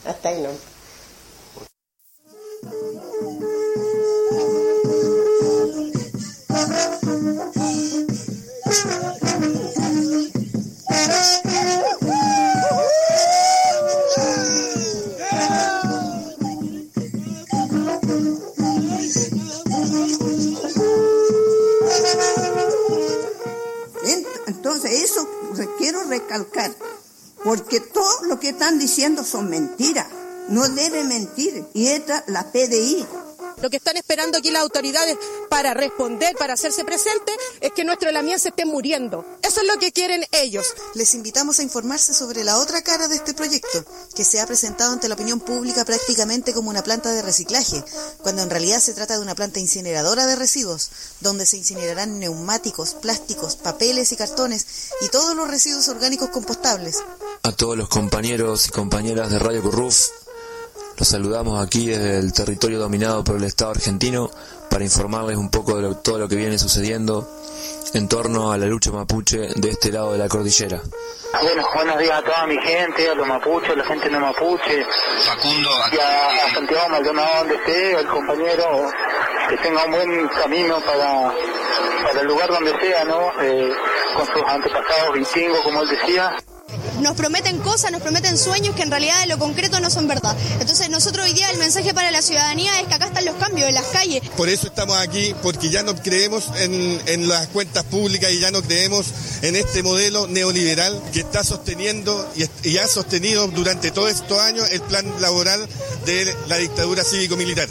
Hasta ahí no. Entonces eso quiero recalcar, porque todo lo que están diciendo son mentiras, no debe mentir, y esta la PDI. Lo que están esperando aquí las autoridades para responder, para hacerse presentes, es que nuestro Lamien se esté muriendo. Eso es lo que quieren ellos. Les invitamos a informarse sobre la otra cara de este proyecto, que se ha presentado ante la opinión pública prácticamente como una planta de reciclaje, cuando en realidad se trata de una planta incineradora de residuos, donde se incinerarán neumáticos, plásticos, papeles y cartones, y todos los residuos orgánicos compostables. A todos los compañeros y compañeras de Radio Curruf, los saludamos aquí desde el territorio dominado por el Estado argentino para informarles un poco de todo lo que viene sucediendo en torno a la lucha mapuche de este lado de la cordillera. Bueno, buenos días a toda mi gente, a los mapuches, a la gente no mapuche, Facundo, y a Santiago Maldonado, donde esté, al compañero, que tenga un buen camino para el lugar donde sea, ¿no? Con sus antepasados vikingos, como él decía. Nos prometen cosas, nos prometen sueños que en realidad en lo concreto no son verdad. Entonces nosotros hoy día el mensaje para la ciudadanía es que acá están los cambios en las calles. Por eso estamos aquí, porque ya no creemos en las cuentas públicas y ya no creemos en este modelo neoliberal que está sosteniendo y ha sostenido durante todos estos años el plan laboral de la dictadura cívico-militar.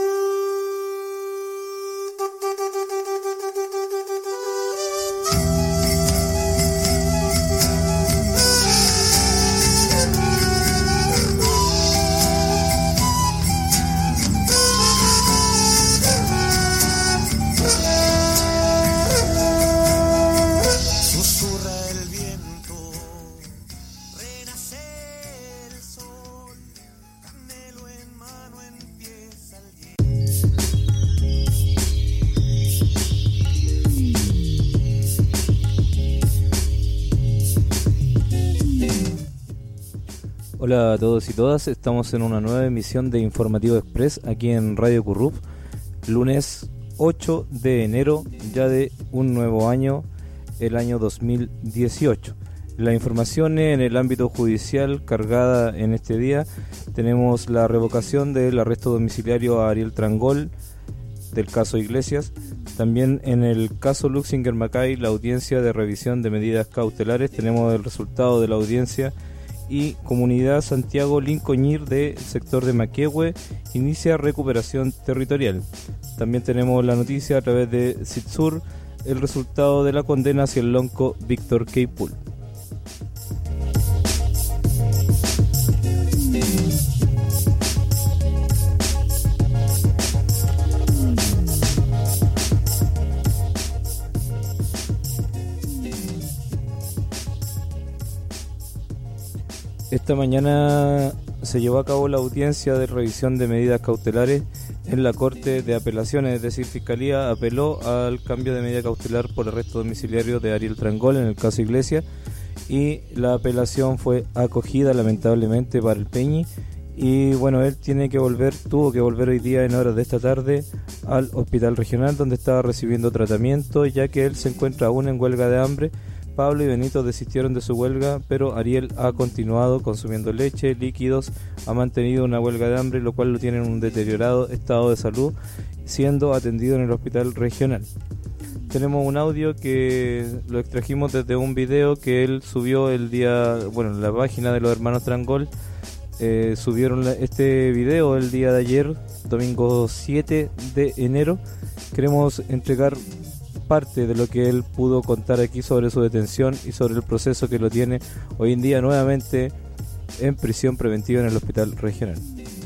Hola a todos y todas, estamos en una nueva emisión de Informativo Express aquí en Radio Curruf, lunes 8 de enero ya de un nuevo año, el año 2018. La información en el ámbito judicial cargada en este día, tenemos la revocación del arresto domiciliario a Ariel Trangol del caso Iglesias, también en el caso Luxinger Macay, la audiencia de revisión de medidas cautelares, tenemos el resultado de la audiencia. Y Comunidad Santiago Lincoñir del sector de Maquehue inicia recuperación territorial. También tenemos la noticia a través de Citsur, el resultado de la condena hacia el lonco Víctor Queipul. Esta mañana se llevó a cabo la audiencia de revisión de medidas cautelares en la Corte de Apelaciones, es decir, Fiscalía apeló al cambio de medida cautelar por arresto domiciliario de Ariel Trangol en el caso Iglesias y la apelación fue acogida lamentablemente para el Peñi y bueno, él tuvo que volver hoy día en horas de esta tarde al hospital regional donde estaba recibiendo tratamiento ya que él se encuentra aún en huelga de hambre. Pablo y Benito desistieron de su huelga, pero Ariel ha continuado consumiendo leche, líquidos, ha mantenido una huelga de hambre, lo cual lo tiene en un deteriorado estado de salud, siendo atendido en el hospital regional. Tenemos un audio que lo extrajimos desde un video que él subió en la página de los hermanos Trangol. Subieron este video el día de ayer, domingo 7 de enero. Queremos entregar parte de lo que él pudo contar aquí sobre su detención y sobre el proceso que lo tiene hoy en día nuevamente en prisión preventiva en el hospital regional.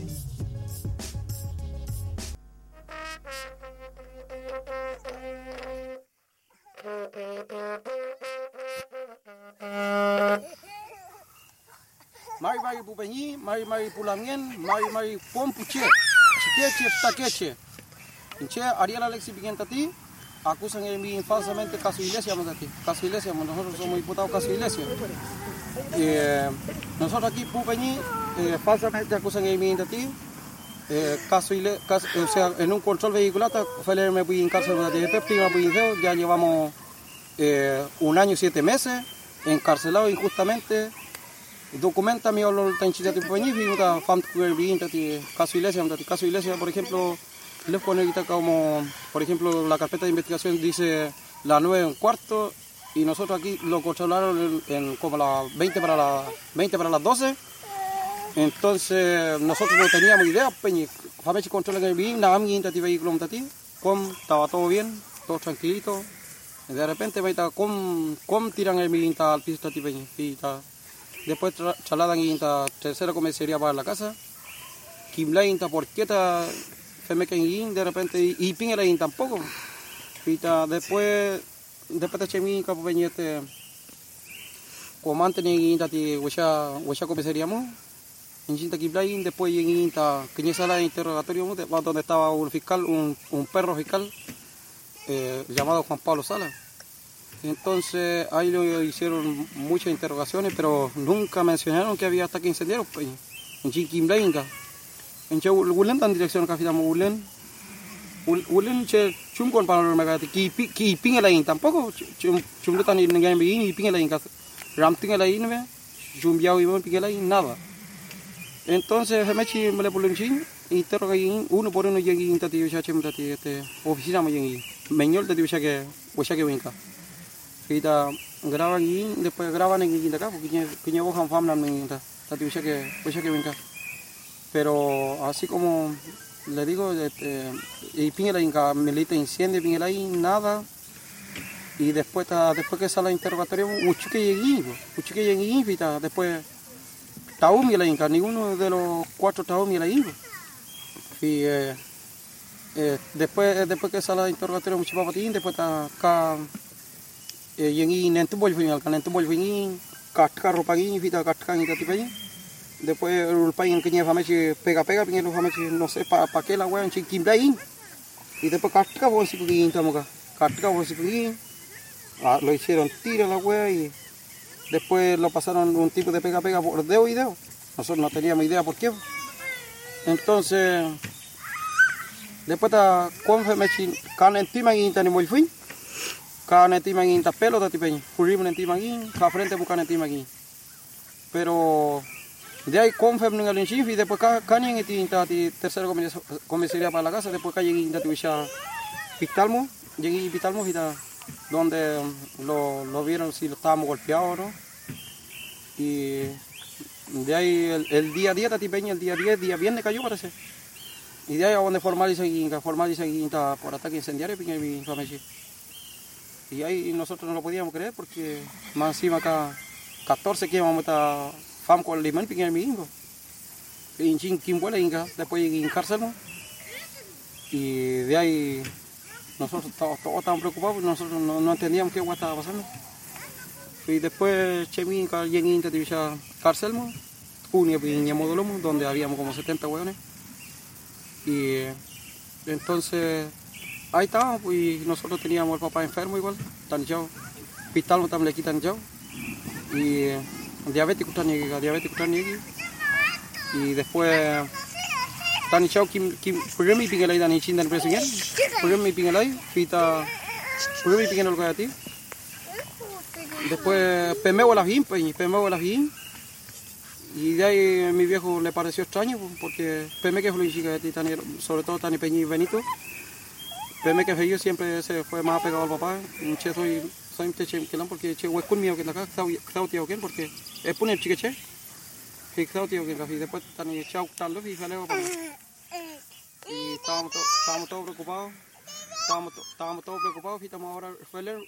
Mari pupeñi, mari pulamien, mari pompuche, chiqueche, taqueche. Inche Ariel Alexis Piquentati acusan falsamente caso Iglesias, caso Iglesias, nosotros somos diputados caso Iglesias. Nosotros aquí, Pupeñi, falsamente acusan a mí de ti. O sea, en un control vehicular, me fui en cárcel de ya llevamos 1 año y 7 meses encarcelado injustamente. Documenta mi olor tan chida tipo ni viuda fam bien caso iglesia por ejemplo les pone ahorita como por ejemplo la carpeta de investigación dice las 9:15 y nosotros aquí lo controlaron en como las 20 para las 12. Entonces nosotros no teníamos idea peñi famechi controlan el bien nada mi intati vehículo mtati estaba todo bien, todo tranquilito. Y de repente com tiran el minta al piso tati peñi después trasladan en la tercera comisaría para la casa. Kimlay inta porqueta femeken de repente y pingela in tampoco. Después de chemi capo peñete comante ni inta ti huesha comisaría mo. En Chinta Kimlay después en inta que sala de interrogatorio donde estaba un fiscal, un perro fiscal llamado Juan Pablo Sala. Entonces ahí lo hicieron muchas interrogaciones, pero nunca mencionaron que había ataque incendiario pues, en Chiquimlainga. En Wulen dan dirección capitán Wulen che chumkon para megati ki pingelain tampoco chumletan ni ngai y pingelain ramtingelain me chumbiao y pingelain nada. Entonces mechi me le polen interrogain uno por uno llegué intati ya chemtati oficina me llegué meñol de dicha que winka. Graban y después graban en acá porque que bojan famlan en esta divisa que venga. Pero así como le digo y pingela inca milita incendio pingela ahí nada y después que sale el interrogatorio mucho que llegué después taum la inca ninguno de los 4 taum la inca y después que sale el interrogatorio mucho papatín después acá yang ini nanti boleh final kan nanti boleh ini katka ropagi vita katka ini tapi aja después el país que lleva más pega porque lo más no sé para qué la wea en Chiquimlain y después katka vos si pueden tamoga katka vos si pueden lo hicieron tira la wea y después lo pasaron un tipo de pega por dedo y dedo nosotros no teníamos idea por qué entonces después ta confirmation kan encima y tani muy fin kan encima en pelo tati peña furim encima aquí ka frente bukan encima aquí pero de ahí confirm en el chif y después kan en tati tercera comisaría para la casa después calle en tati wisha pitalmo llegué pitalmo vita donde lo vieron si lo estábamos golpeados no y de ahí el día 10 tati peña el día 10 día viernes cayó parece y de ahí a donde formaliza por ataque incendiario peña mi familia. Y ahí nosotros no lo podíamos creer porque más encima acá 14 que íbamos a fam con el limón pique el mismo. Y en Chinquimbuela inga después en cárcel y de ahí nosotros todos estábamos preocupados porque nosotros no entendíamos qué estaba pasando. Y después chemi llegué en Tativisha cárcel junio en Modolomo donde habíamos como 70 hueones. Y entonces ahí estábamos y nosotros teníamos el papá enfermo igual, tan chao. Pital también le quitan chao. Y diabético también y después tan chao kim programa y pingelay dan chindan president. Programa y pingelay fita programa y pingelay lo que después pemeo las bien y de ahí mi viejo le pareció extraño porque peme que fue chica de sobre todo Tani Peñi y Benito. Peme que yo siempre se fue más apegado al papá. Che soy un teche que porque che hueco mío que la casa está tío que porque es poner chique che. Que está tío que casi después tan chau tal lo y jaleo y estábamos todos preocupados. Estábamos todos preocupados y estamos ahora felices.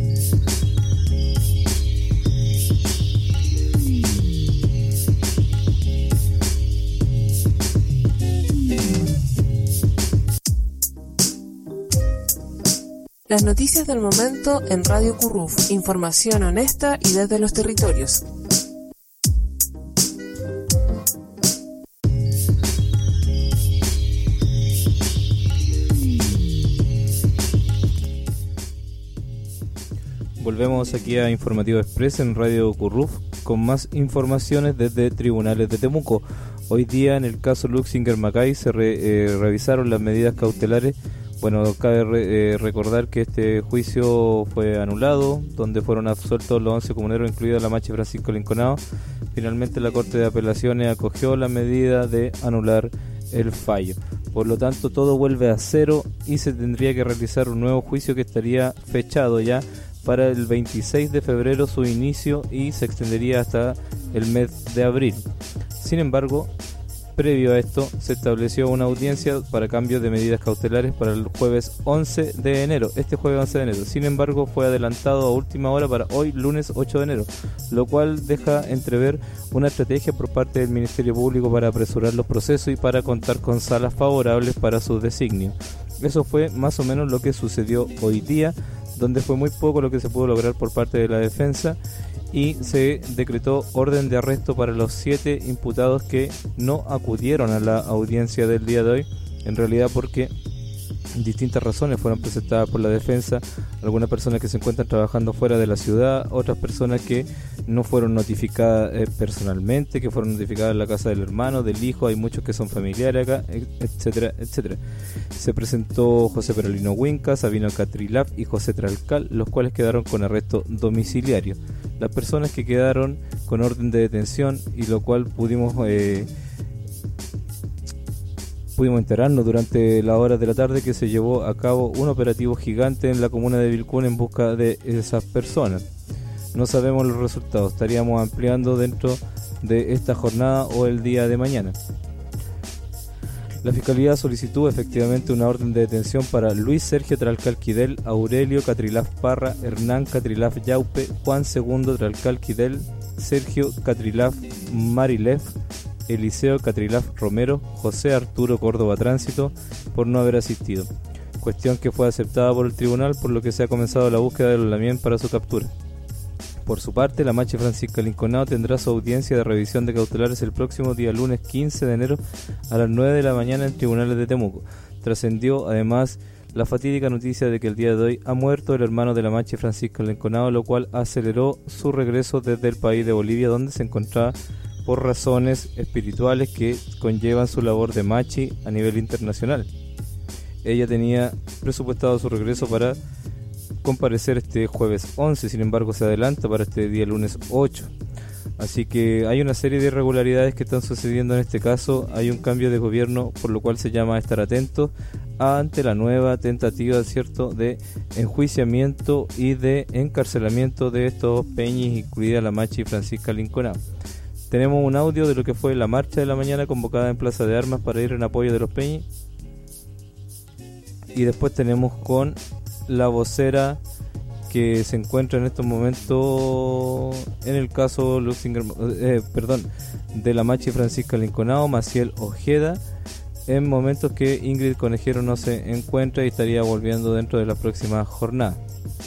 Las noticias del momento en Radio Curruf, información honesta y desde los territorios. Volvemos aquí a Informativo Express en Radio Curruf con más informaciones desde tribunales de Temuco. Hoy día en el caso Luxinger Macay se revisaron las medidas cautelares. Bueno, cabe recordar que este juicio fue anulado, donde fueron absueltos los 11 comuneros, incluida la Machi Francisco Linconao. Finalmente la Corte de Apelaciones acogió la medida de anular el fallo. Por lo tanto, todo vuelve a cero y se tendría que realizar un nuevo juicio que estaría fechado ya para el 26 de febrero su inicio y se extendería hasta el mes de abril. Sin embargo, previo a esto, se estableció una audiencia para cambio de medidas cautelares para el jueves 11 de enero, este jueves 11 de enero. Sin embargo, fue adelantado a última hora para hoy, lunes 8 de enero, lo cual deja entrever una estrategia por parte del Ministerio Público para apresurar los procesos y para contar con salas favorables para su designio. Eso fue más o menos lo que sucedió hoy día, donde fue muy poco lo que se pudo lograr por parte de la defensa y se decretó orden de arresto para los 7 imputados que no acudieron a la audiencia del día de hoy, en realidad porque distintas razones fueron presentadas por la defensa, algunas personas que se encuentran trabajando fuera de la ciudad, otras personas que no fueron notificadas personalmente, que fueron notificadas en la casa del hermano, del hijo, hay muchos que son familiares acá, etcétera, etcétera. Se presentó José Perolino Huinca, Sabino Catrilaf y José Tralcal, los cuales quedaron con arresto domiciliario. Las personas que quedaron con orden de detención y lo cual pudimos enterarnos durante las horas de la tarde que se llevó a cabo un operativo gigante en la comuna de Vilcún en busca de esas personas. No sabemos los resultados, estaríamos ampliando dentro de esta jornada o el día de mañana. La Fiscalía solicitó efectivamente una orden de detención para Luis Sergio Tralcal Quidel, Aurelio Catrilaf Parra, Hernán Catrilaf Yaupe, Juan II Tralcal Quidel, Sergio Catrilaf Marilef, Eliseo Catrilaf Romero, José Arturo Córdoba Tránsito, por no haber asistido. Cuestión que fue aceptada por el tribunal, por lo que se ha comenzado la búsqueda de los Lamien para su captura. Por su parte, la Machi Francisca Linconao tendrá su audiencia de revisión de cautelares el próximo día lunes 15 de enero a las 9 de la mañana en tribunales de Temuco. Trascendió además la fatídica noticia de que el día de hoy ha muerto el hermano de la Machi Francisca Linconao, lo cual aceleró su regreso desde el país de Bolivia, donde se encontraba por razones espirituales que conllevan su labor de Machi a nivel internacional. Ella tenía presupuestado su regreso para comparecer este jueves 11, sin embargo se adelanta para este día lunes 8. Así que hay una serie de irregularidades que están sucediendo en este caso. Hay un cambio de gobierno, por lo cual se llama a estar atentos ante la nueva tentativa, ¿cierto?, de enjuiciamiento y de encarcelamiento de estos peñis, incluida la Machi Francisca Linconao. Tenemos un audio de lo que fue la marcha de la mañana convocada en Plaza de Armas para ir en apoyo de los peñis. Y después tenemos con la vocera que se encuentra en estos momentos en el caso de la Machi Francisca Linconao, Maciel Ojeda, en momentos que Ingrid Conejero no se encuentra y estaría volviendo dentro de la próxima jornada.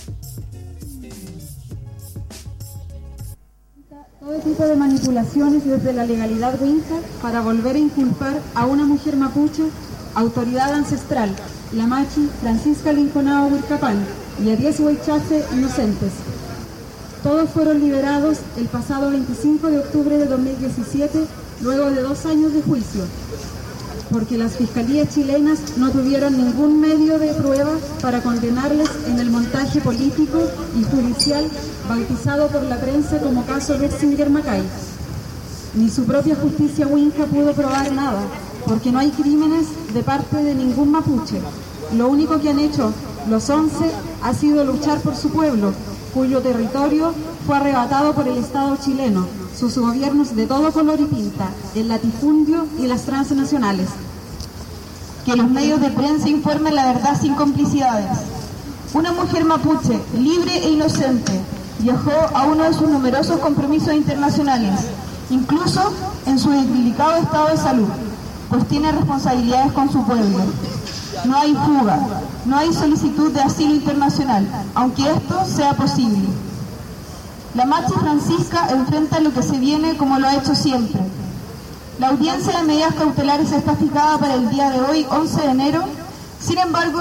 Todo tipo de manipulaciones desde la legalidad Huinca para volver a inculpar a una mujer mapuche, autoridad ancestral, la Machi Francisca Linconao Huircapán, y a 10 huaychafe inocentes. Todos fueron liberados el pasado 25 de octubre de 2017, luego de 2 años de juicio, porque las fiscalías chilenas no tuvieron ningún medio de prueba para condenarles en el montaje político y judicial bautizado por la prensa como caso Luxinger Macay. Ni su propia justicia Huinca pudo probar nada, porque no hay crímenes de parte de ningún mapuche. Lo único que han hecho los 11 ha sido luchar por su pueblo, cuyo territorio fue arrebatado por el Estado chileno, sus gobiernos de todo color y pinta, el latifundio y las transnacionales. Que los medios de prensa informen la verdad sin complicidades. Una mujer mapuche, libre e inocente, viajó a uno de sus numerosos compromisos internacionales, incluso en su delicado estado de salud, pues tiene responsabilidades con su pueblo. No hay fuga, no hay solicitud de asilo internacional, aunque esto sea posible. La Machi Francisca enfrenta lo que se viene como lo ha hecho siempre. La audiencia de medidas cautelares está fijada para el día de hoy, 11 de enero, sin embargo,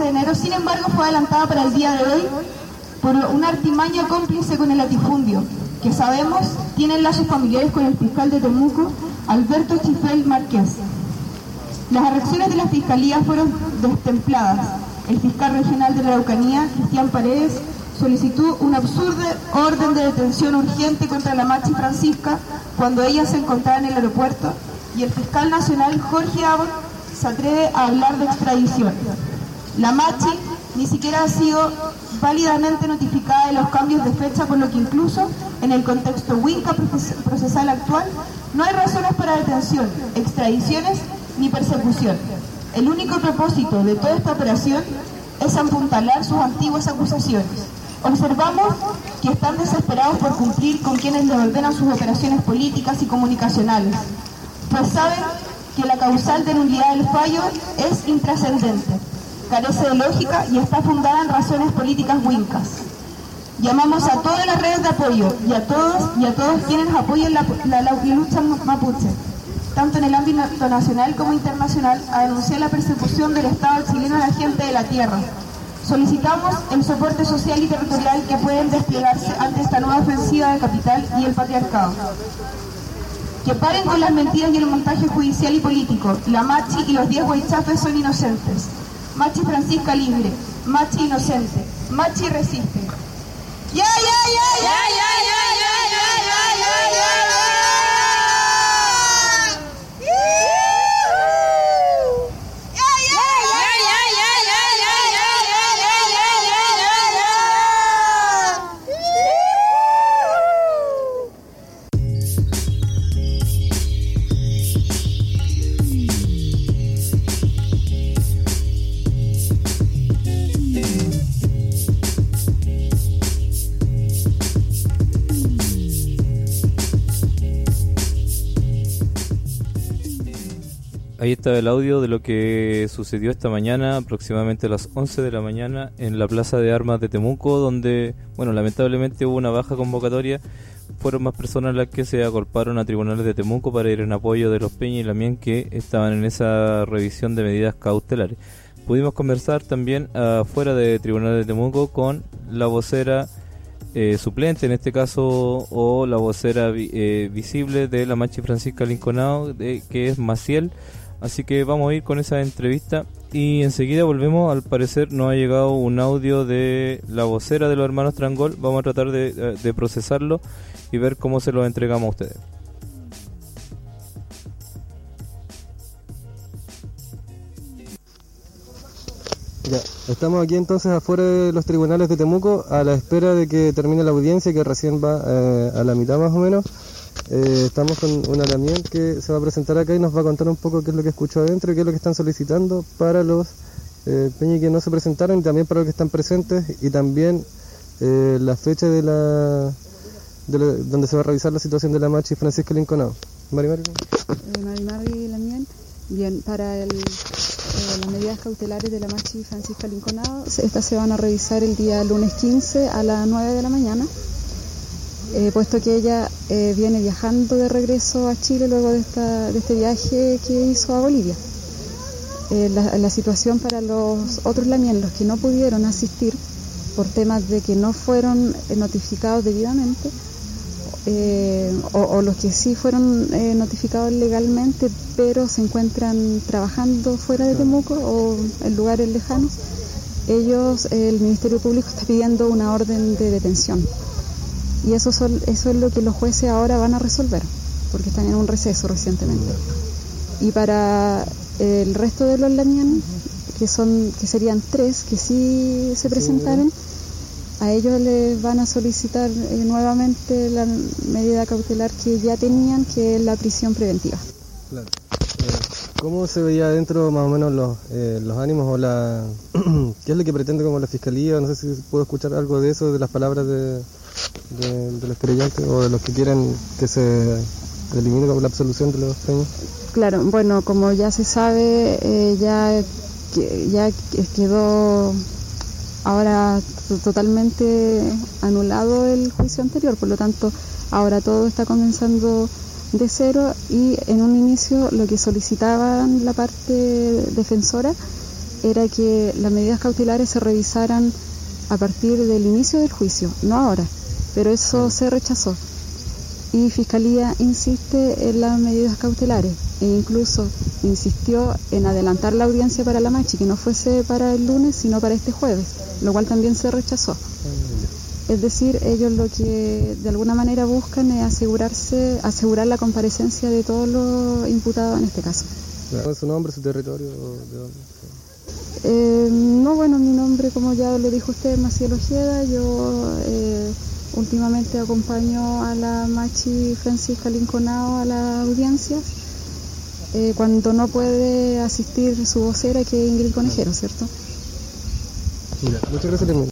fue adelantada para el día de hoy por una artimaña cómplice con el latifundio, que sabemos tienen lazos familiares con el fiscal de Temuco, Alberto Chifel Márquez. Las reacciones de la Fiscalía fueron destempladas. El fiscal regional de la Araucanía, Cristian Paredes, solicitó una absurda orden de detención urgente contra la Machi Francisca cuando ella se encontraba en el aeropuerto, y el fiscal nacional Jorge Abbott se atreve a hablar de extradición. La Machi ni siquiera ha sido válidamente notificada de los cambios de fecha, por lo que incluso en el contexto Winca procesal actual no hay razones para detención, extradiciones ni persecución. El único propósito de toda esta operación es apuntalar sus antiguas acusaciones. Observamos que están desesperados por cumplir con quienes les ordenan sus operaciones políticas y comunicacionales, pues saben que la causal de nulidad del fallo es intrascendente, carece de lógica y está fundada en razones políticas wincas. Llamamos a todas las redes de apoyo y a todos quienes apoyen la lucha mapuche, tanto en el ámbito nacional como internacional, a denunciar la persecución del Estado chileno a la gente de la tierra. Solicitamos el soporte social y territorial que pueden desplegarse ante esta nueva ofensiva del capital y el patriarcado. Que paren con las mentiras y el montaje judicial y político. La Machi y los 10 huaychafes son inocentes. Machi Francisca libre, Machi inocente, Machi resiste. ¡Ya, ya, ya, ya, ya, ya, ya, ya, ya, ya! Ahí está el audio de lo que sucedió esta mañana, aproximadamente a las 11 de la mañana, en la Plaza de Armas de Temuco, donde, bueno, lamentablemente hubo una baja convocatoria. Fueron más personas las que se agolparon a tribunales de Temuco para ir en apoyo de los Peña y Lamien, que estaban en esa revisión de medidas cautelares. Pudimos conversar también afuera de tribunales de Temuco con la vocera suplente, en este caso, o la vocera visible de la Machi Francisca Linconao, que es Maciel. Así que vamos a ir con esa entrevista y enseguida volvemos. Al parecer nos ha llegado un audio de la vocera de los hermanos Trangol. Vamos a tratar de procesarlo y ver cómo se lo entregamos a ustedes. Ya, estamos aquí entonces afuera de los tribunales de Temuco a la espera de que termine la audiencia, que recién va a la mitad más o menos. Estamos con una Lamien que se va a presentar acá y nos va a contar un poco qué es lo que escuchó adentro y qué es lo que están solicitando para los Peña que no se presentaron, y también para los que están presentes, y también la fecha de donde se va a revisar la situación de la Machi Francisca Linconao. Mari Lamien. Bien, para las medidas cautelares de la Machi Francisca Linconao, estas se van a revisar el día lunes 15 a las 9 de la mañana. Puesto que ella viene viajando de regreso a Chile luego de este viaje que hizo a Bolivia. La situación para los otros Lamien, los que no pudieron asistir por temas de que no fueron notificados debidamente, o los que sí fueron notificados legalmente pero se encuentran trabajando fuera de Temuco o en lugares lejanos, ellos, el Ministerio Público está pidiendo una orden de detención. Y eso es lo que los jueces ahora van a resolver, porque están en un receso recientemente. Y para el resto de los Lamien, que serían 3 que sí se presentaron, a ellos les van a solicitar nuevamente la medida cautelar que ya tenían, que es la prisión preventiva. Claro. ¿Cómo se veía adentro más o menos los ánimos o qué es lo que pretende como la Fiscalía? No sé si puedo escuchar algo de eso, de las palabras de los querellantes o de los que quieren que se elimine con la absolución de los Peña. Claro, bueno, como ya se sabe, ya quedó ahora totalmente anulado el juicio anterior, por lo tanto ahora todo está comenzando de cero, y en un inicio lo que solicitaban la parte defensora era que las medidas cautelares se revisaran a partir del inicio del juicio, no ahora. pero eso se rechazó. Y Fiscalía insiste en las medidas cautelares e incluso insistió en adelantar la audiencia para la Machi, que no fuese para el lunes sino para este jueves, lo cual también se rechazó. Es decir, ellos lo que de alguna manera buscan es asegurar la comparecencia de todos los imputados en este caso. ¿Su nombre, su territorio? ¿De dónde? No, bueno, mi nombre, como ya lo dijo usted, es Maciel Ojeda. Yo últimamente acompaño a la Machi Francisca Linconao a las audiencias, cuando no puede asistir su vocera, que es Ingrid Conejero, ¿cierto? Muchas gracias.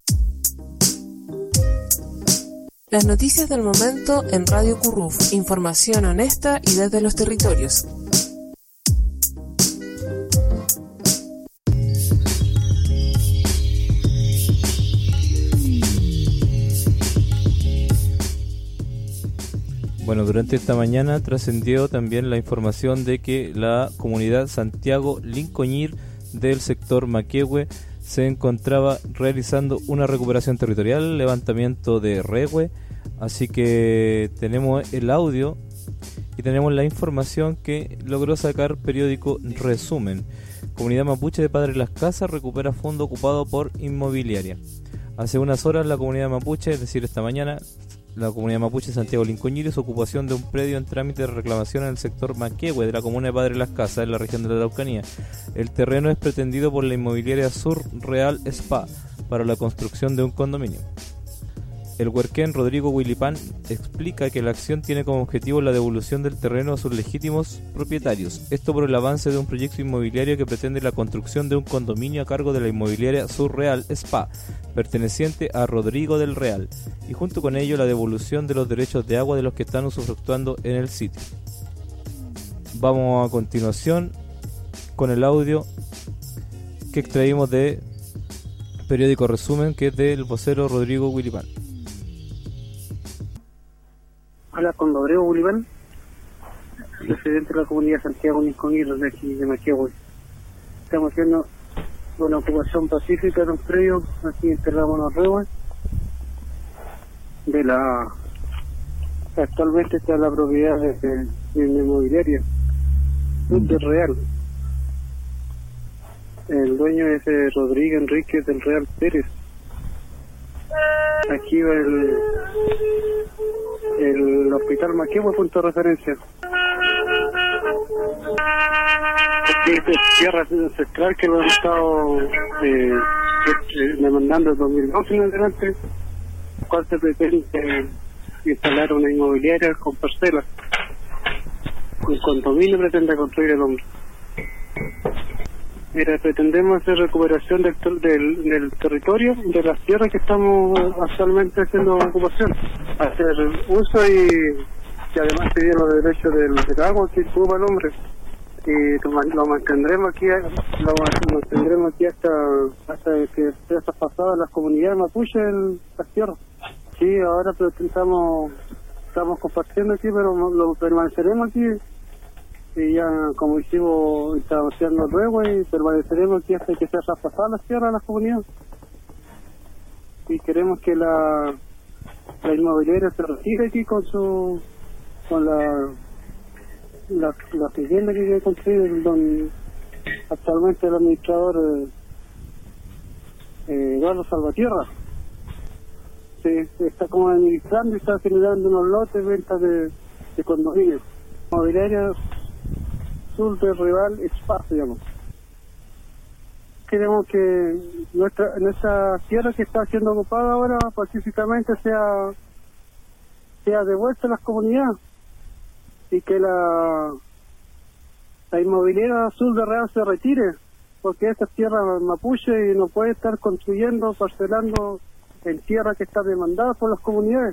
Las noticias del momento en Radio Curruf, información honesta y desde los territorios. Bueno, durante esta mañana trascendió también la información de que la comunidad Santiago Lincoñir del sector Maquehue se encontraba realizando una recuperación territorial, levantamiento de rehue, así que tenemos el audio y tenemos la información que logró sacar periódico Resumen. Comunidad mapuche de Padre Las Casas recupera fondo ocupado por inmobiliaria. Hace unas horas la comunidad mapuche, es decir, esta mañana, la comunidad mapuche Santiago Lincoñir su ocupación de un predio en trámite de reclamación en el sector Maquehue de la comuna de Padre Las Casas, en la región de la Araucanía. El terreno es pretendido por la inmobiliaria Sur Real Spa para la construcción de un condominio. El huerquén Rodrigo Huilipán explica que la acción tiene como objetivo la devolución del terreno a sus legítimos propietarios. Esto por el avance de un proyecto inmobiliario que pretende la construcción de un condominio a cargo de la inmobiliaria Sur Real Spa, perteneciente a Rodrigo del Real, y junto con ello la devolución de los derechos de agua de los que están usufructuando en el sitio. Vamos a continuación con el audio que extraímos de periódico Resumen, que es del vocero Rodrigo Huilipán. Habla con Rodrigo Huilipán, presidente de la comunidad Santiago Lincoñir de aquí de Maquehue. Estamos haciendo una ocupación pacífica de un predio, aquí enterramos los rehues de la... Actualmente está la propiedad de la inmobiliaria del Real. El dueño es Rodrigo Enrique del Real Pérez. Aquí va el hospital Maquehue, punto de referencia. Aquí es tierra ancestral que lo han estado demandando el 2012 en adelante, cual se pretende instalar una inmobiliaria con parcelas. Un condominio pretende construir el hombre. Pretendemos hacer recuperación del territorio, de las tierras que estamos actualmente haciendo ocupación, hacer uso y además pedir los derechos del agua que ocupa el hombre, y lo mantendremos aquí hasta que sea pasada las comunidades mapuche en las tierras. Sí, ahora estamos compartiendo aquí, pero lo permaneceremos aquí. Y ya, como hicimos, estamos haciendo luego y permaneceremos aquí hasta que sea traspasada las tierras a las comunidades. Y queremos que la inmobiliaria se retire aquí con la vivienda que quiere construir, donde actualmente el administrador Eduardo Salvatierra se está como administrando y está generando unos lotes de ventas de condominios. Inmobiliaria Sur del Real Spa, digamos. Queremos que nuestra tierra que está siendo ocupada ahora pacíficamente sea devuelta a las comunidades y que la inmobiliaria Sur del Real se retire, porque esta es tierra mapuche y no puede estar construyendo, parcelando en tierra que está demandada por las comunidades.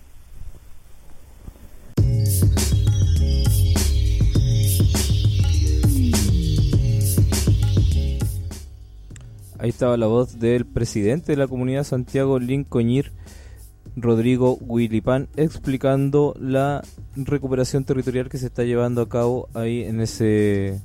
Ahí estaba la voz del presidente de la comunidad Santiago Lincoñir, Rodrigo Huilipán, explicando la recuperación territorial que se está llevando a cabo ahí en ese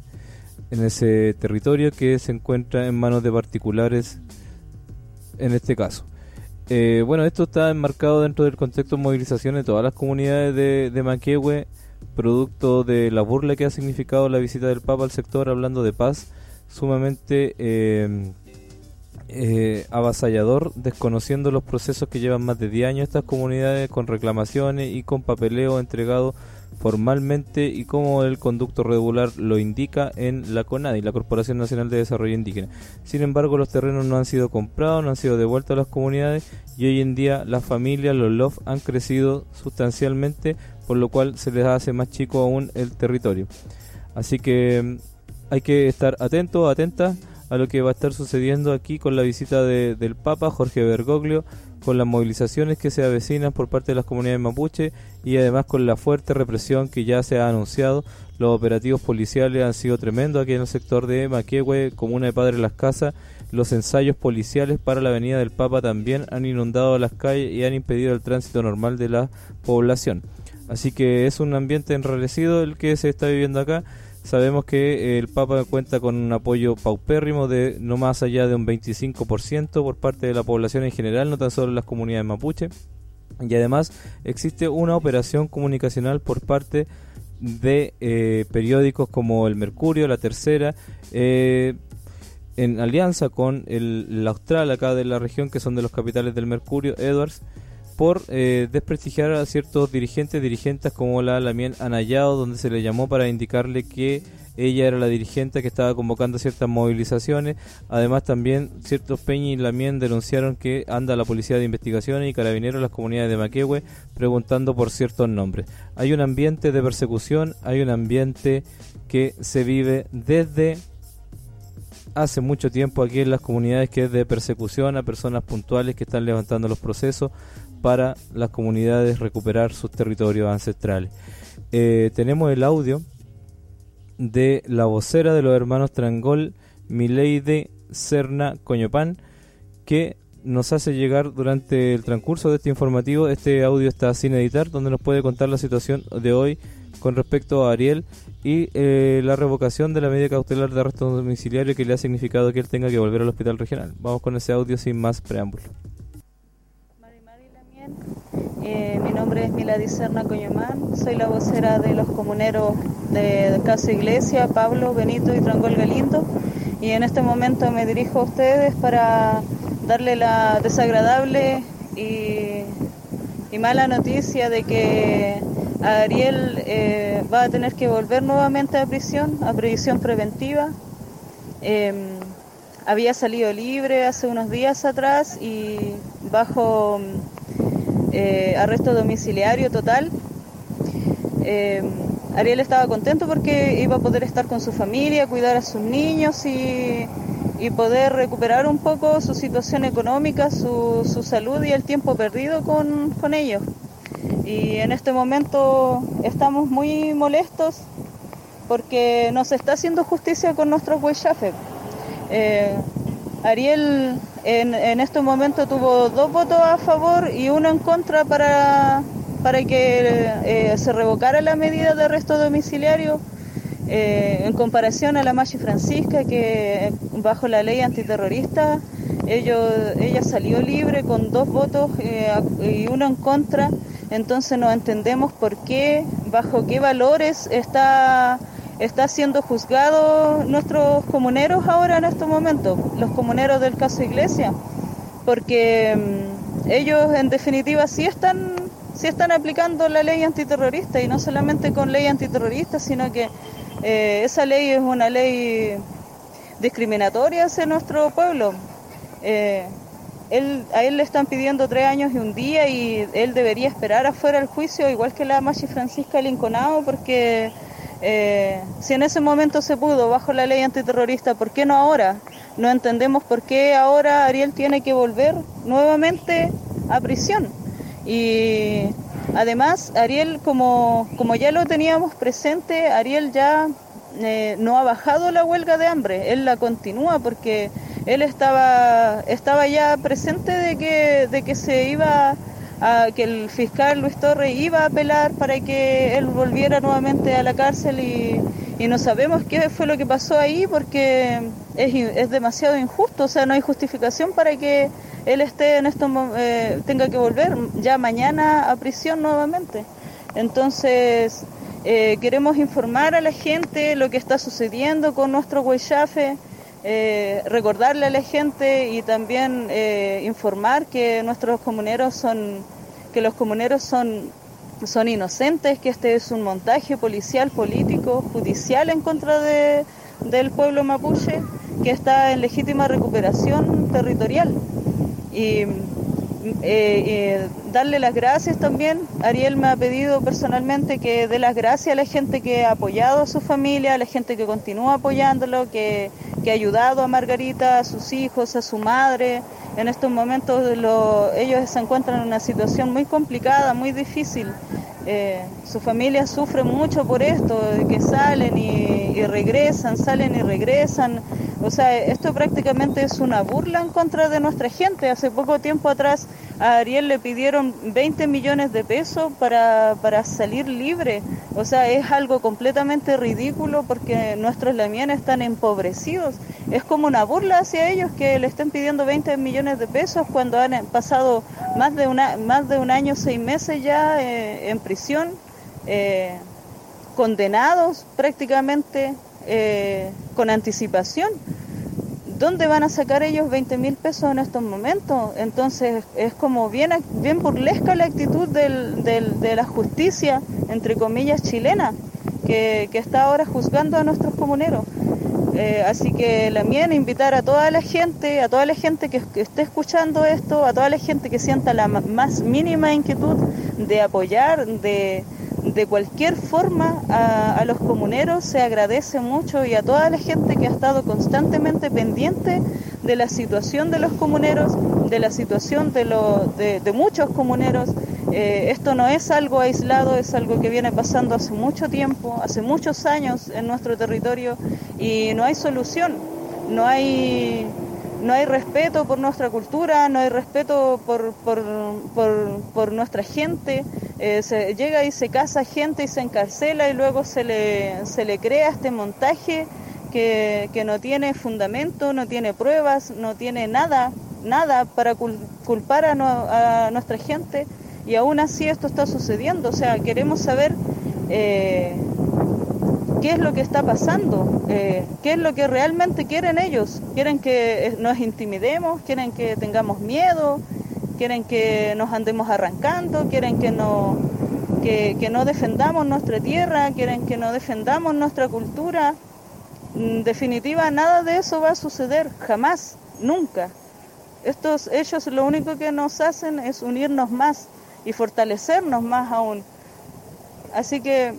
territorio que se encuentra en manos de particulares en este caso. Bueno, esto está enmarcado dentro del contexto de movilización de todas las comunidades de Manquehue, producto de la burla que ha significado la visita del Papa al sector, hablando de paz, sumamente avasallador, desconociendo los procesos que llevan más de 10 años estas comunidades, con reclamaciones y con papeleo entregado formalmente y como el conducto regular lo indica en la CONADI, la Corporación Nacional de Desarrollo Indígena. Sin embargo, los terrenos no han sido comprados, no han sido devueltos a las comunidades, y hoy en día las familias, los LOF, han crecido sustancialmente, por lo cual se les hace más chico aún el territorio. Así que hay que estar atentos, atentas a lo que va a estar sucediendo aquí con la visita del Papa Jorge Bergoglio, con las movilizaciones que se avecinan por parte de las comunidades mapuche, y además con la fuerte represión que ya se ha anunciado. Los operativos policiales han sido tremendos aquí en el sector de Manquehue, comuna de Padre Las Casas. Los ensayos policiales para la Avenida del Papa también han inundado las calles y han impedido el tránsito normal de la población. Así que es un ambiente enrarecido el que se está viviendo acá. Sabemos que el Papa cuenta con un apoyo paupérrimo de no más allá de un 25% por parte de la población en general, no tan solo las comunidades mapuche. Y además existe una operación comunicacional por parte de periódicos como El Mercurio, La Tercera, en alianza con el Austral acá de la región, que son de los capitales del Mercurio, Edwards, por desprestigiar a ciertos dirigentes como la Lamien Anayao, donde se le llamó para indicarle que ella era la dirigente que estaba convocando ciertas movilizaciones. Además también ciertos Peña y Lamien denunciaron que anda la Policía de Investigaciones y Carabineros en las comunidades de Manquehue preguntando por ciertos nombres. Hay un ambiente de persecución, hay un ambiente que se vive desde hace mucho tiempo aquí en las comunidades, que es de persecución a personas puntuales que están levantando los procesos para las comunidades recuperar sus territorios ancestrales. Tenemos el audio de la vocera de los hermanos Trangol, Mileide Serna Coñopán, que nos hace llegar durante el transcurso de este informativo. Este audio está sin editar, donde nos puede contar la situación de hoy con respecto a Ariel y la revocación de la medida cautelar de arresto domiciliario que le ha significado que él tenga que volver al hospital regional. Vamos con ese audio sin más preámbulo. Mi nombre es Milady Serna Coñomán, soy la vocera de los comuneros de Casa Iglesia, Pablo, Benito y Trangol Galindo, y en este momento me dirijo a ustedes para darle la desagradable y mala noticia de que Ariel va a tener que volver nuevamente a prisión preventiva. Había salido libre hace unos días atrás y bajo arresto domiciliario total. Ariel estaba contento porque iba a poder estar con su familia, cuidar a sus niños y poder recuperar un poco su situación económica, su salud y el tiempo perdido con ellos. Y en este momento estamos muy molestos porque no se está haciendo justicia con nuestros huellafes. Ariel en este momento tuvo 2 votos a favor y 1 en contra para que se revocara la medida de arresto domiciliario, en comparación a la Machi Francisca, que bajo la ley antiterrorista ella salió libre con 2 votos y 1 en contra. Entonces no entendemos por qué, bajo qué valores está siendo juzgado nuestros comuneros ahora en este momento, los comuneros del caso Iglesia, porque ellos en definitiva sí están aplicando la ley antiterrorista, y no solamente con ley antiterrorista, sino que esa ley es una ley discriminatoria hacia nuestro pueblo. A él le están pidiendo 3 años y 1 día, y él debería esperar afuera el juicio, igual que la Machi Francisca Linconao, porque si en ese momento se pudo bajo la ley antiterrorista, ¿por qué no ahora? No entendemos por qué ahora Ariel tiene que volver nuevamente a prisión. Y además Ariel, como ya lo teníamos presente, Ariel ya no ha bajado la huelga de hambre, él la continúa porque él estaba ya presente de que se iba que el fiscal Luis Torres iba a apelar para que él volviera nuevamente a la cárcel, y no sabemos qué fue lo que pasó ahí, porque es demasiado injusto. O sea, no hay justificación para que él esté en esto, tenga que volver ya mañana a prisión nuevamente. Entonces queremos informar a la gente lo que está sucediendo con nuestro Guaychafe, recordarle a la gente y también informar que nuestros comuneros son inocentes, que este es un montaje policial, político, judicial en contra del pueblo mapuche, que está en legítima recuperación territorial. Y darle las gracias también. Ariel me ha pedido personalmente que dé las gracias a la gente que ha apoyado a su familia, a la gente que continúa apoyándolo, que ha ayudado a Margarita, a sus hijos, a su madre. En estos momentos ellos se encuentran en una situación muy complicada, muy difícil. Su familia sufre mucho por esto, de que salen y regresan, salen y regresan. O sea, esto prácticamente es una burla en contra de nuestra gente. Hace poco tiempo atrás a Ariel le pidieron 20 millones de pesos para salir libre. O sea, es algo completamente ridículo porque nuestros lamienes están empobrecidos. Es como una burla hacia ellos que le estén pidiendo 20 millones de pesos cuando han pasado más de un año, 6 meses ya en prisión, condenados prácticamente con anticipación. ¿Dónde van a sacar ellos 20.000 pesos en estos momentos? Entonces es como bien burlesca la actitud de la justicia, entre comillas, chilena, que está ahora juzgando a nuestros comuneros. Así que invitar a toda la gente que esté escuchando esto, a toda la gente que sienta la más mínima inquietud de apoyar, de cualquier forma a los comuneros, se agradece mucho, y a toda la gente que ha estado constantemente pendiente de la situación de los comuneros, de la situación de muchos comuneros. Esto no es algo aislado, es algo que viene pasando hace mucho tiempo, hace muchos años en nuestro territorio, y no hay solución, no hay respeto por nuestra cultura, no hay respeto por nuestra gente. Se llega y se casa gente y se encarcela, y luego se le crea este montaje que no tiene fundamento, no tiene pruebas, no tiene nada para culpar a nuestra gente, y aún así esto está sucediendo. O sea, queremos saber qué es lo que está pasando, qué es lo que realmente quieren ellos. Quieren que nos intimidemos, quieren que tengamos miedo, quieren que nos andemos arrancando, quieren que no defendamos nuestra tierra, quieren que no defendamos nuestra cultura. En definitiva, nada de eso va a suceder, jamás, nunca. Ellos lo único que nos hacen es unirnos más y fortalecernos más aún. Así que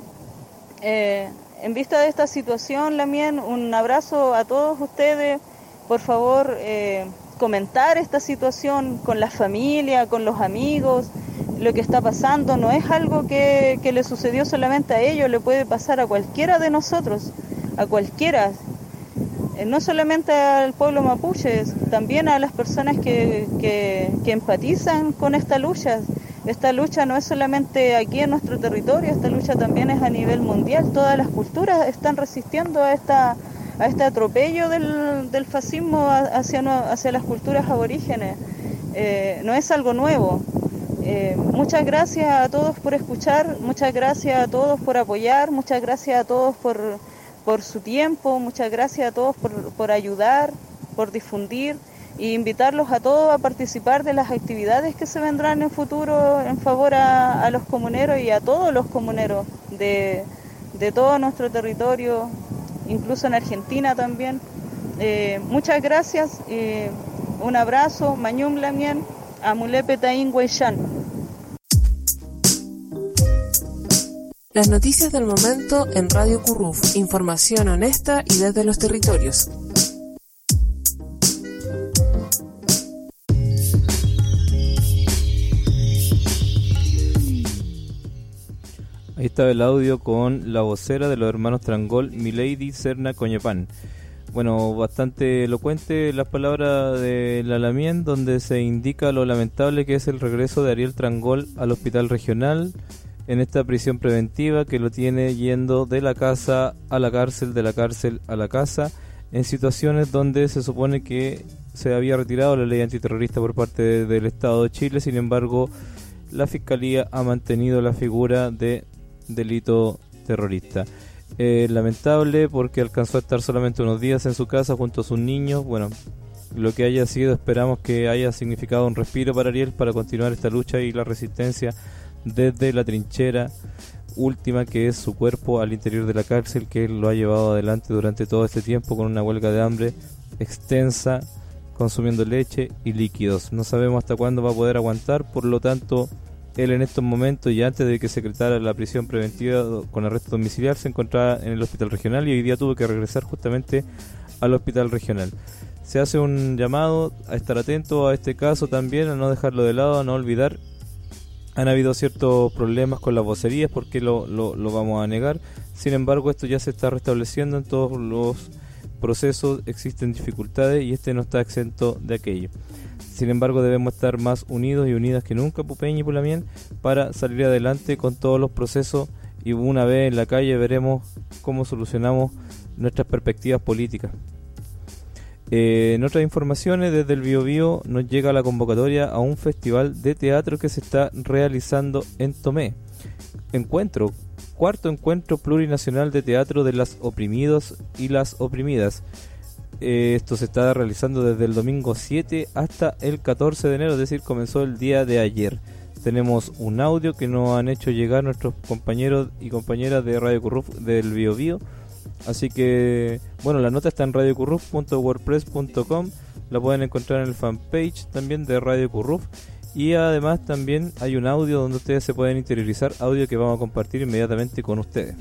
en vista de esta situación, Lamien, un abrazo a todos ustedes. Por favor, comentar esta situación con la familia, con los amigos. Lo que está pasando no es algo que le sucedió solamente a ellos, le puede pasar a cualquiera de nosotros, a cualquiera. No solamente al pueblo mapuche, también a las personas que empatizan con esta lucha. Esta lucha no es solamente aquí en nuestro territorio, esta lucha también es a nivel mundial. Todas las culturas están resistiendo a este atropello del fascismo hacia las culturas aborígenes. No es algo nuevo. Muchas gracias a todos por escuchar, muchas gracias a todos por apoyar, muchas gracias a todos por su tiempo, muchas gracias a todos por ayudar, por difundir, e invitarlos a todos a participar de las actividades que se vendrán en futuro en favor a los comuneros y a todos los comuneros de todo nuestro territorio, incluso en Argentina también. Muchas gracias, un abrazo, Mañum Lamien, Amulepe Taín Huaychán. Las noticias del momento en Radio Curruf, información honesta y desde los territorios. Ahí estaba el audio con la vocera de los hermanos Trangol, Milady Serna Coñepán. Bueno, bastante elocuente las palabras de la Lamien, donde se indica lo lamentable que es el regreso de Ariel Trangol al hospital regional en esta prisión preventiva que lo tiene yendo de la casa a la cárcel, de la cárcel a la casa, en situaciones donde se supone que se había retirado la ley antiterrorista por parte del Estado de Chile. Sin embargo, la Fiscalía ha mantenido la figura de delito terrorista. Lamentable, porque alcanzó a estar solamente unos días en su casa junto a sus niños. Bueno, lo que haya sido, esperamos que haya significado un respiro para Ariel para continuar esta lucha y la resistencia desde la trinchera última, que es su cuerpo al interior de la cárcel, que él lo ha llevado adelante durante todo este tiempo con una huelga de hambre extensa, consumiendo leche y líquidos. No sabemos hasta cuándo va a poder aguantar, por lo tanto él en estos momentos, y antes de que se decretara la prisión preventiva con arresto domiciliar, se encontraba en el hospital regional y hoy día tuvo que regresar justamente al hospital regional. Se hace un llamado a estar atento a este caso también, a no dejarlo de lado, a no olvidar. Han habido ciertos problemas con las vocerías, porque lo vamos a negar. Sin embargo, esto ya se está restableciendo en todos los procesos, existen dificultades y este no está exento de aquello. Sin embargo, debemos estar más unidos y unidas que nunca, Pupeña y Pulamien, para salir adelante con todos los procesos, y una vez en la calle veremos cómo solucionamos nuestras perspectivas políticas. En otras informaciones, desde el Biobío nos llega la convocatoria a un festival de teatro que se está realizando en Tomé. Cuarto encuentro plurinacional de teatro de las oprimidos y las oprimidas. Esto se está realizando desde el domingo 7 hasta el 14 de enero, es decir, comenzó el día de ayer. Tenemos un audio que nos han hecho llegar nuestros compañeros y compañeras de Radio Curruf del Biobío. Así que, bueno, la nota está en radiocurruf.wordpress.com, la pueden encontrar en el fanpage también de Radio Curruf, y además también hay un audio donde ustedes se pueden interiorizar, audio que vamos a compartir inmediatamente con ustedes.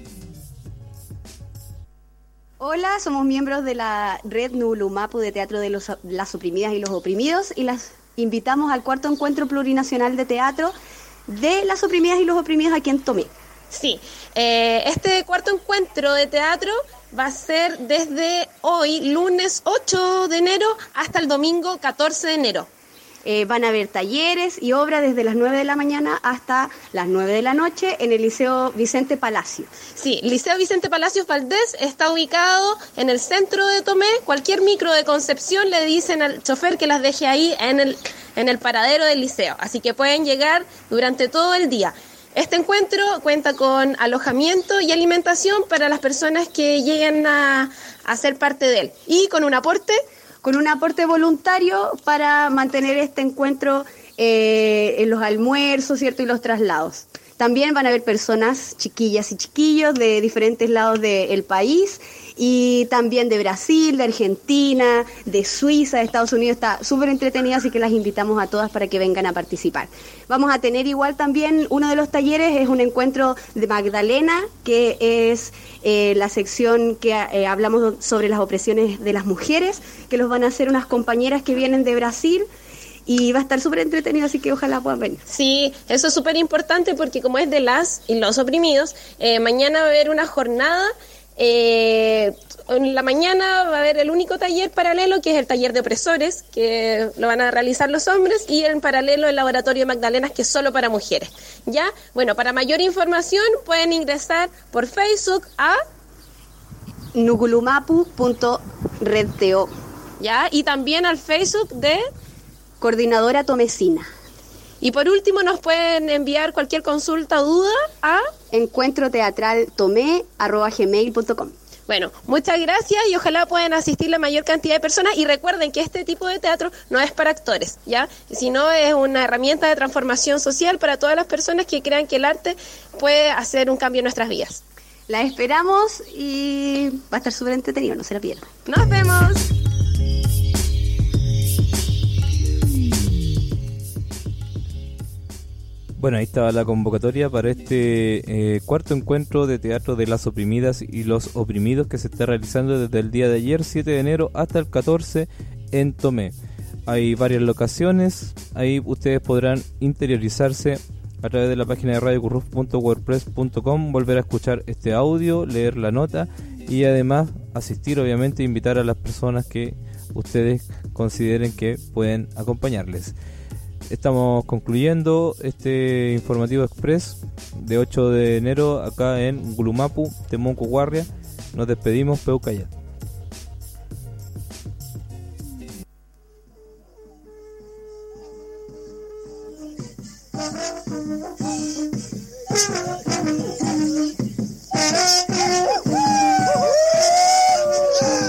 Hola, somos miembros de la red Nugulumapu de Teatro de las Oprimidas y los Oprimidos, y las invitamos al cuarto encuentro plurinacional de teatro de las oprimidas y los oprimidos aquí en Tomé. Sí, este cuarto encuentro de teatro va a ser desde hoy, lunes 8 de enero, hasta el domingo 14 de enero. Van a haber talleres y obras desde las 9 de la mañana hasta las 9 de la noche en el Liceo Vicente Palacio. Sí, Liceo Vicente Palacios Valdés está ubicado en el centro de Tomé. Cualquier micro de Concepción le dicen al chofer que las deje ahí en el paradero del liceo. Así que pueden llegar durante todo el día. Este encuentro cuenta con alojamiento y alimentación para las personas que lleguen a ser parte de él. Y con un aporte voluntario para mantener este encuentro en los almuerzos, ¿cierto? Y los traslados. También van a haber personas, chiquillas y chiquillos de diferentes lados del país, y también de Brasil, de Argentina, de Suiza, de Estados Unidos. Está súper entretenida, así que las invitamos a todas para que vengan a participar. Vamos a tener igual también uno de los talleres, es un encuentro de Magdalena, que es la sección que hablamos sobre las opresiones de las mujeres, que los van a hacer unas compañeras que vienen de Brasil. Y va a estar súper entretenido, así que ojalá puedan venir. Sí, eso es súper importante porque como es de las y los oprimidos, mañana va a haber una jornada. En la mañana va a haber el único taller paralelo, que es el taller de opresores, que lo van a realizar los hombres, y en paralelo el laboratorio de Magdalenas, que es solo para mujeres. ¿Ya? Bueno, para mayor información pueden ingresar por Facebook a nugulumapu.redto. ¿Ya? Y también al Facebook de Coordinadora Tomecina. Y por último nos pueden enviar cualquier consulta o duda a encuentroteatraltome@gmail.com. Bueno, muchas gracias y ojalá puedan asistir la mayor cantidad de personas, y recuerden que este tipo de teatro no es para actores, ¿ya? Sino es una herramienta de transformación social para todas las personas que crean que el arte puede hacer un cambio en nuestras vidas. La esperamos y va a estar súper entretenido, no se la pierdan. ¡Nos vemos! Bueno, ahí estaba la convocatoria para este cuarto encuentro de teatro de las oprimidas y los oprimidos, que se está realizando desde el día de ayer, 7 de enero, hasta el 14 en Tomé. Hay varias locaciones, ahí ustedes podrán interiorizarse a través de la página de radiocurruf.wordpress.com, volver a escuchar este audio, leer la nota y además asistir, obviamente, invitar a las personas que ustedes consideren que pueden acompañarles. Estamos concluyendo este informativo express de 8 de enero acá en Gulumapu, Temuco, Guarria. Nos despedimos, Peucayat.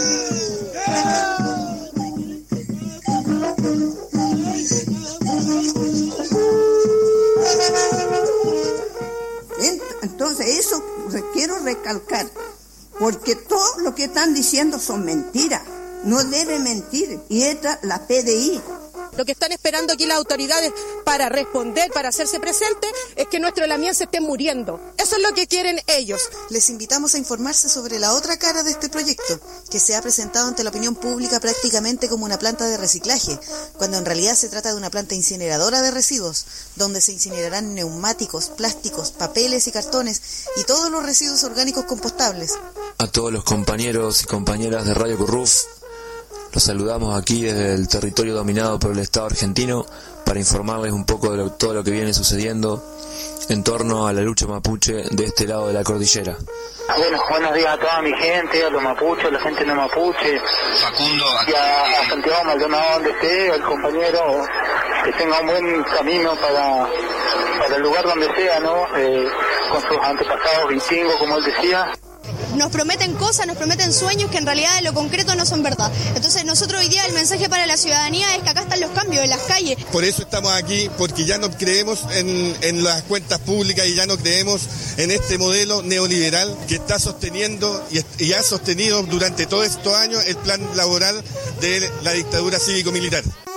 Entonces eso quiero recalcar, porque todo lo que están diciendo son mentiras, no debe mentir, y esta la PDI. Lo que están esperando aquí las autoridades para responder, para hacerse presentes, es que nuestro Lamián se esté muriendo. Eso es lo que quieren ellos. Les invitamos a informarse sobre la otra cara de este proyecto, que se ha presentado ante la opinión pública prácticamente como una planta de reciclaje, cuando en realidad se trata de una planta incineradora de residuos, donde se incinerarán neumáticos, plásticos, papeles y cartones, y todos los residuos orgánicos compostables. A todos los compañeros y compañeras de Radio Curruf, los saludamos aquí desde el territorio dominado por el Estado argentino para informarles un poco de todo lo que viene sucediendo en torno a la lucha mapuche de este lado de la cordillera. Bueno, buenos días a toda mi gente, a los mapuches, a la gente no mapuche, Facundo, y a Santiago Maldonado donde esté, al compañero, que tenga un buen camino para el lugar donde sea, ¿no? Con sus antepasados vikingos, como él decía. Nos prometen cosas, nos prometen sueños que en realidad en lo concreto no son verdad. Entonces nosotros hoy día el mensaje para la ciudadanía es que acá están los cambios en las calles. Por eso estamos aquí, porque ya no creemos en las cuentas públicas y ya no creemos en este modelo neoliberal que está sosteniendo y ha sostenido durante todos estos años el plan laboral de la dictadura cívico-militar.